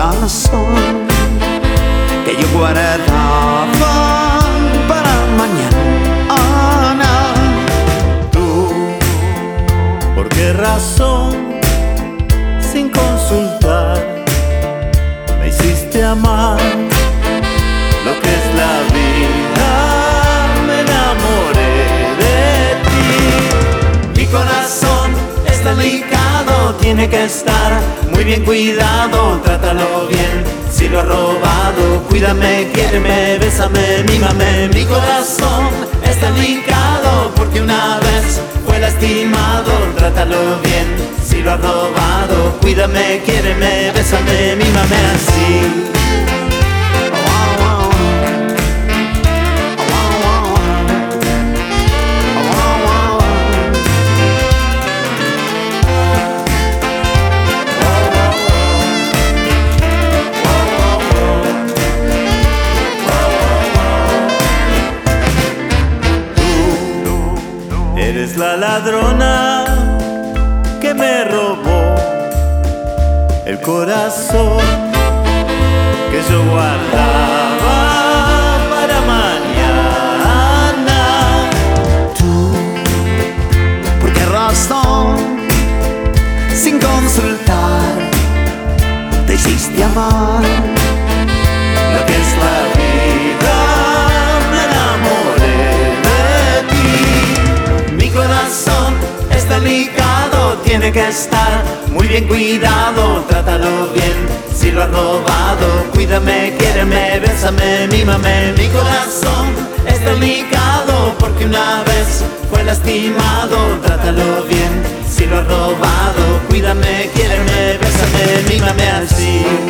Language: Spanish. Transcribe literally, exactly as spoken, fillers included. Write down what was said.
corazón que yo guardaba para mañana. Tú, ¿por qué razón, sin consultar, me hiciste amar lo que es la vida? Me enamoré de ti. Mi corazón es delicado, tiene que estar muy bien cuidado. Trátalo bien, si lo has robado, cuídame, quiéreme, bésame, mímame. Mi corazón es delicado porque una vez fue lastimado. Trátalo bien, si lo has robado, cuídame, quiéreme, bésame, mímame así. Eres la ladrona que me robó el corazón que yo guardaba para mañana. Tú, ¿por qué razón, sin consultar, te hiciste amar Lo que es la vida, me enamoré de ti. Mi corazón es delicado, tiene que estar muy bien cuidado. Trátalo bien, si lo has robado, cuídame, quiéreme, bésame, mímame. Mi corazón es delicado porque una vez fue lastimado. Trátalo bien, si lo has robado, cuídame, quiéreme, bésame, mímame así.